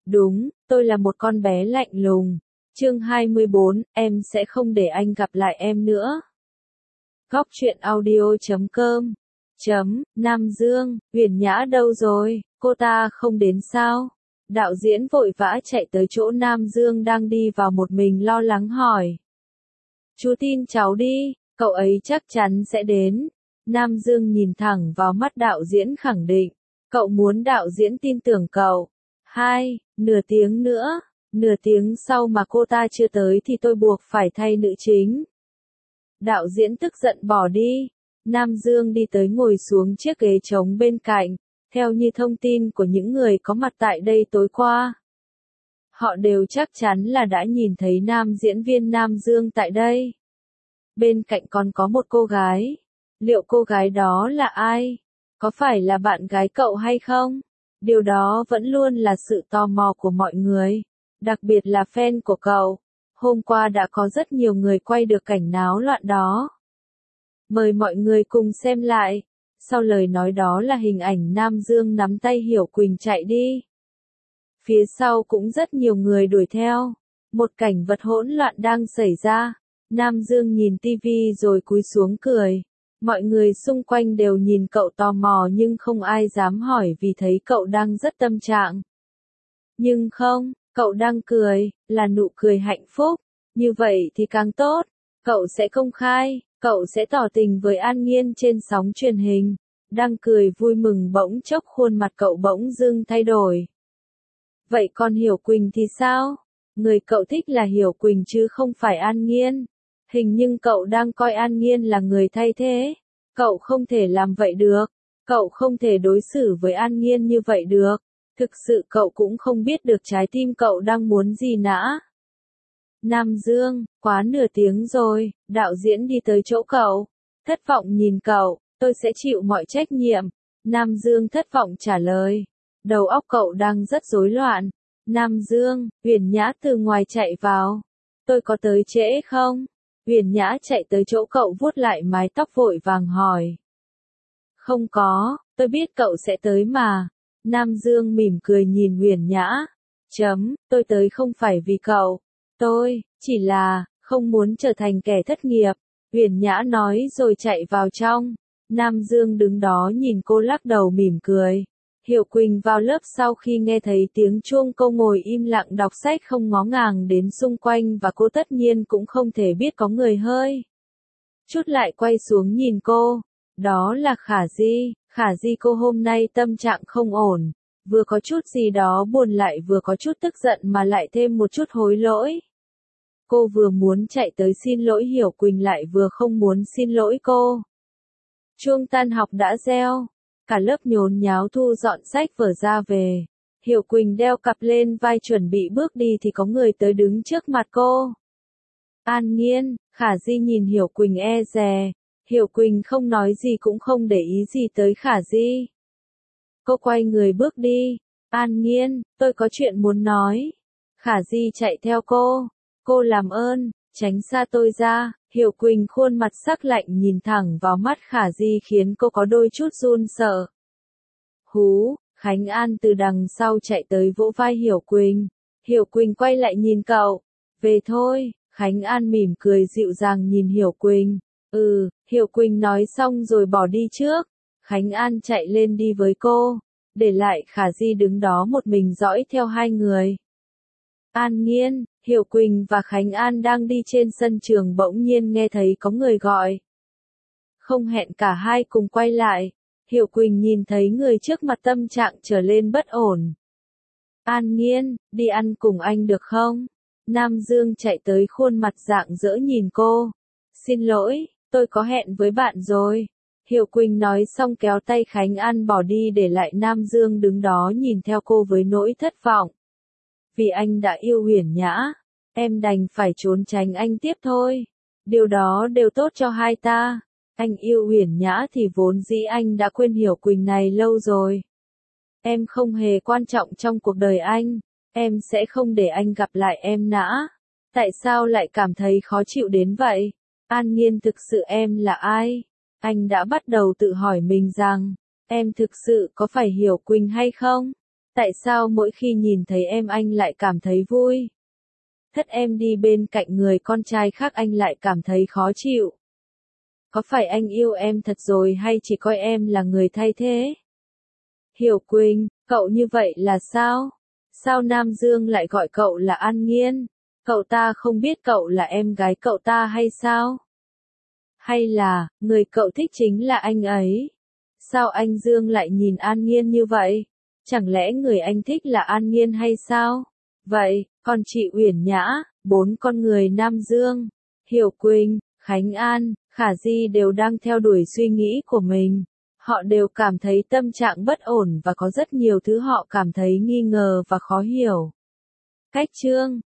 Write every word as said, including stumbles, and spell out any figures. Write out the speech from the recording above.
Đúng, tôi là một con bé lạnh lùng. Chương hai mươi bốn, em sẽ không để anh gặp lại em nữa. Góc truyện audio chấm com chấm, Nam Dương, Huyền Nhã đâu rồi, cô ta không đến sao? Đạo diễn vội vã chạy tới chỗ Nam Dương đang đi vào một mình lo lắng hỏi. Chú tin cháu đi, cậu ấy chắc chắn sẽ đến. Nam Dương nhìn thẳng vào mắt đạo diễn khẳng định. Cậu muốn đạo diễn tin tưởng cậu. Hai, nửa tiếng nữa. Nửa tiếng sau mà cô ta chưa tới thì tôi buộc phải thay nữ chính. Đạo diễn tức giận bỏ đi. Nam Dương đi tới ngồi xuống chiếc ghế trống bên cạnh. Theo như thông tin của những người có mặt tại đây tối qua, họ đều chắc chắn là đã nhìn thấy nam diễn viên Nam Dương tại đây. Bên cạnh còn có một cô gái. Liệu cô gái đó là ai? Có phải là bạn gái cậu hay không? Điều đó vẫn luôn là sự tò mò của mọi người, đặc biệt là fan của cậu. Hôm qua đã có rất nhiều người quay được cảnh náo loạn đó. Mời mọi người cùng xem lại. Sau lời nói đó là hình ảnh Nam Dương nắm tay Hiểu Quỳnh chạy đi. Phía sau cũng rất nhiều người đuổi theo. Một cảnh vật hỗn loạn đang xảy ra. Nam Dương nhìn tivi rồi cúi xuống cười. Mọi người xung quanh đều nhìn cậu tò mò nhưng không ai dám hỏi vì thấy cậu đang rất tâm trạng. Nhưng không, cậu đang cười, là nụ cười hạnh phúc. Như vậy thì càng tốt. Cậu sẽ công khai, cậu sẽ tỏ tình với An Nhiên trên sóng truyền hình. Đang cười vui mừng bỗng chốc khuôn mặt cậu bỗng dưng thay đổi. Vậy còn Hiểu Quỳnh thì sao? Người cậu thích là Hiểu Quỳnh chứ không phải An Nhiên. Hình như cậu đang coi An Nhiên là người thay thế. Cậu không thể làm vậy được. Cậu không thể đối xử với An Nhiên như vậy được. Thực sự cậu cũng không biết được trái tim cậu đang muốn gì nã. Nam Dương, quá nửa tiếng rồi, đạo diễn đi tới chỗ cậu. Thất vọng nhìn cậu, tôi sẽ chịu mọi trách nhiệm. Nam Dương thất vọng trả lời. Đầu óc cậu đang rất rối loạn. Nam Dương, Huyền Nhã từ ngoài chạy vào. Tôi có tới trễ không? Huyền Nhã chạy tới chỗ cậu vuốt lại mái tóc vội vàng hỏi. Không có, tôi biết cậu sẽ tới mà. Nam Dương mỉm cười nhìn Huyền Nhã. Chấm, tôi tới không phải vì cậu. Tôi, chỉ là, không muốn trở thành kẻ thất nghiệp. Huyền Nhã nói rồi chạy vào trong. Nam Dương đứng đó nhìn cô lắc đầu mỉm cười. Hiểu Quỳnh vào lớp sau khi nghe thấy tiếng chuông cô ngồi im lặng đọc sách không ngó ngàng đến xung quanh và cô tất nhiên cũng không thể biết có người hơi. Chút lại quay xuống nhìn cô. Đó là Khả Di. Khả Di cô hôm nay tâm trạng không ổn. Vừa có chút gì đó buồn lại vừa có chút tức giận mà lại thêm một chút hối lỗi. Cô vừa muốn chạy tới xin lỗi Hiểu Quỳnh lại vừa không muốn xin lỗi cô. Chuông tan học đã reo. Cả lớp nhốn nháo thu dọn sách vở ra về. Hiểu Quỳnh đeo cặp lên vai chuẩn bị bước đi thì có người tới đứng trước mặt cô. An Nhiên, Khả Di nhìn Hiểu Quỳnh e dè. Hiểu Quỳnh không nói gì cũng không để ý gì tới Khả Di. Cô quay người bước đi. An Nhiên, tôi có chuyện muốn nói. Khả Di chạy theo cô. Cô làm ơn, tránh xa tôi ra. Hiểu Quỳnh khuôn mặt sắc lạnh nhìn thẳng vào mắt Khả Di khiến cô có đôi chút run sợ. Hú, Khánh An từ đằng sau chạy tới vỗ vai Hiểu Quỳnh. Hiểu Quỳnh quay lại nhìn cậu. Về thôi, Khánh An mỉm cười dịu dàng nhìn Hiểu Quỳnh. Ừ, Hiểu Quỳnh nói xong rồi bỏ đi trước. Khánh An chạy lên đi với cô. Để lại Khả Di đứng đó một mình dõi theo hai người. An Nhiên, Hiểu Quỳnh và Khánh An đang đi trên sân trường bỗng nhiên nghe thấy có người gọi. Không hẹn cả hai cùng quay lại. Hiểu Quỳnh nhìn thấy người trước mặt tâm trạng trở lên bất ổn. An Nhiên, đi ăn cùng anh được không? Nam Dương chạy tới khuôn mặt rạng rỡ nhìn cô. Xin lỗi, tôi có hẹn với bạn rồi. Hiểu Quỳnh nói xong kéo tay Khánh An bỏ đi để lại Nam Dương đứng đó nhìn theo cô với nỗi thất vọng. Vì anh đã yêu Huyền Nhã, em đành phải trốn tránh anh tiếp thôi. Điều đó đều tốt cho hai ta. Anh yêu Huyền Nhã thì vốn dĩ anh đã quên Hiểu Quỳnh này lâu rồi. Em không hề quan trọng trong cuộc đời anh. Em sẽ không để anh gặp lại em nã. Tại sao lại cảm thấy khó chịu đến vậy? An Nhiên thực sự em là ai? Anh đã bắt đầu tự hỏi mình rằng, em thực sự có phải Hiểu Quỳnh hay không? Tại sao mỗi khi nhìn thấy em anh lại cảm thấy vui? Thất em đi bên cạnh người con trai khác anh lại cảm thấy khó chịu. Có phải anh yêu em thật rồi hay chỉ coi em là người thay thế? Hiểu Quỳnh, cậu như vậy là sao? Sao Nam Dương lại gọi cậu là An Nghiên? Cậu ta không biết cậu là em gái cậu ta hay sao? Hay là, người cậu thích chính là anh ấy? Sao anh Dương lại nhìn An Nghiên như vậy? Chẳng lẽ người anh thích là An Nghiên hay sao? Vậy, còn chị Uyển Nhã, bốn con người Nam Dương, Hiểu Quỳnh, Khánh An, Khả Di đều đang theo đuổi suy nghĩ của mình. Họ đều cảm thấy tâm trạng bất ổn và có rất nhiều thứ họ cảm thấy nghi ngờ và khó hiểu. Cách chương